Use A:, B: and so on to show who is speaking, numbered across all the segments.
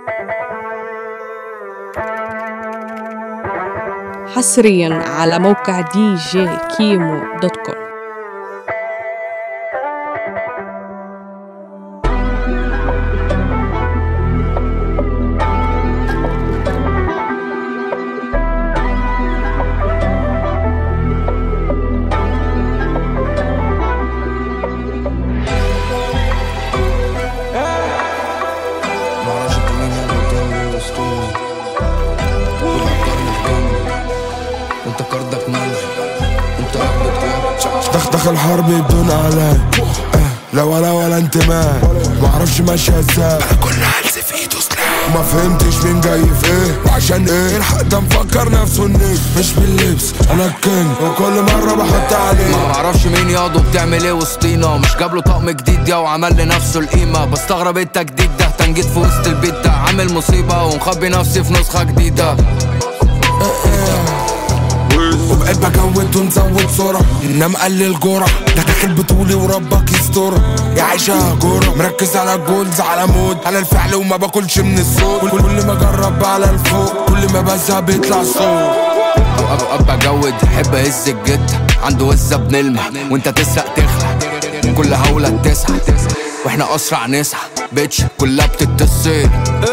A: حصريا على موقع djkimo.com.
B: دخل حرب بدون اعلان، لا ولا انتماء، معرفش ماشية ازاي، كل هلس في ايده سلاح، ما فهمتش مين جاي في ايه وعشان ايه، الحق ده مفكر نفسه النجم، مش باللبس انا الكينج وكل مرة بحط عليه،
C: ما معرفش مين ياضو بتعمل ايه وسطينا، مش جابله طقم جديد يا وعمل لنفسه القيمة، بستغرب التجديد ده، تنجيد في وسط البيت ده، عامل مصيبة ومخبي نفسي في نسخة جديدة.
B: وبقيت بجود ونزود سرعة، انما مقلل جرعة، ده داخل بطولي وربك يسترها، يا عيشها جرعة، مركز على الجولز على مود، على الفعل وما باكلش من الصوت، كل ما اجرب على الفوق، كل ما بزهق بيطلع صوت.
C: اوقات بجود حب اهز الجد، عنده وزة بنلمع وانت تسرق تخلع، كل هولة تسعى واحنا اسرع نسعى، بيتش كلها بتتصل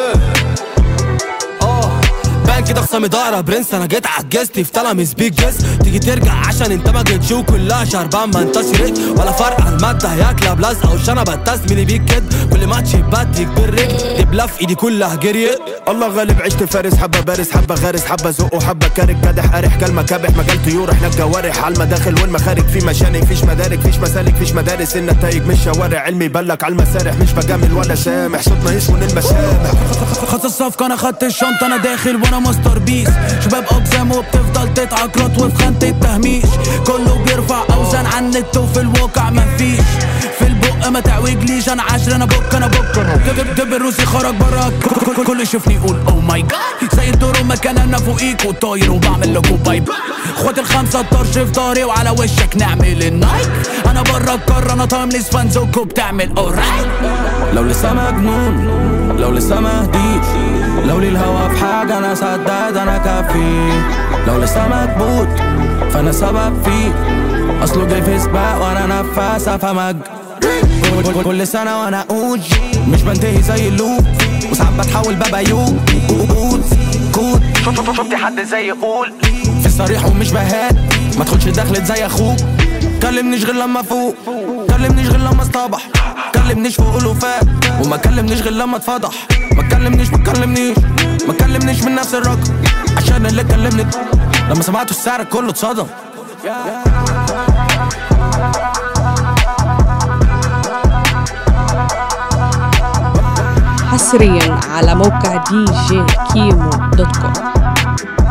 D: كده خصامي ضايره برنس، انا جيت عجزتي في تلاميذ بيك جس، تيجي ترجع عشان انت ما جيتش وكلها شربان ما انت شريت، ولا فرق على الماده هياكلها بلازقه والشنب بتسميني بيك كد، كل ماتش بديك بالرجل دبله في ايدي كلها جريت، الله غالب عشت فارس، حبه بارس حبه غارس، حبه زق وحبه كارك كادح قارح كلمه كابح، مجال طيور احنا الجوارح، على المداخل والمخارج، في مشانق فيش مدارك فيش مسالك فيش مدارس، النتايج مش شوارع، علمي بلك على المسارح، مش بجامل ولا سامح، صوتنا يسون المسامح، خدت الصفقه انا خدت الشنطه، انا داخل وانا ماستر بيس، شباب اقسام وبتفضل تتعقرط وفي خانة التهميش، كله بيرفع اوزان عن النت وفي الواقع مفيش، في البق ما تعوجليش، انا عشر انا بك دب الروسي خرج برا، كل يشوفني يقول او ماي جاد، زي الدور مكان انا فوقيك وطاير وبعمل لكم باي باي، اخوات الخمسه الطرش في داري وعلى وشك نعمل النايك، انا برا القاره انا تايمليس فانزوكو بتعمل اورايت، لو لسه مجنون لو لسه مهديش، لو لي الهوا في حاجة أنا سداد أنا كفي، لو لسه مكبوت فأنا سبب فيه، أصله جاي في سباق وأنا نفاسة فمج، كل سنة وأنا أوج مش بنتهي زي اللوب، وساعات بتحول ببيوب كود شفتي حد زي يقول في الصريح ومش بهاد، ما تدخلش دخلت زي أخوك، كلمنيش غير لما فوق، كلمنيش غير لما اصطبح، كلمنيش فوق الوفاء، وما كلمنيش غير لما اتفضح، ما تكلمنيش من نفس الرقم، عشان اللي كلمني لما سمعته السعر كله اتصدم.
A: حصريا على موقع djkimo.com.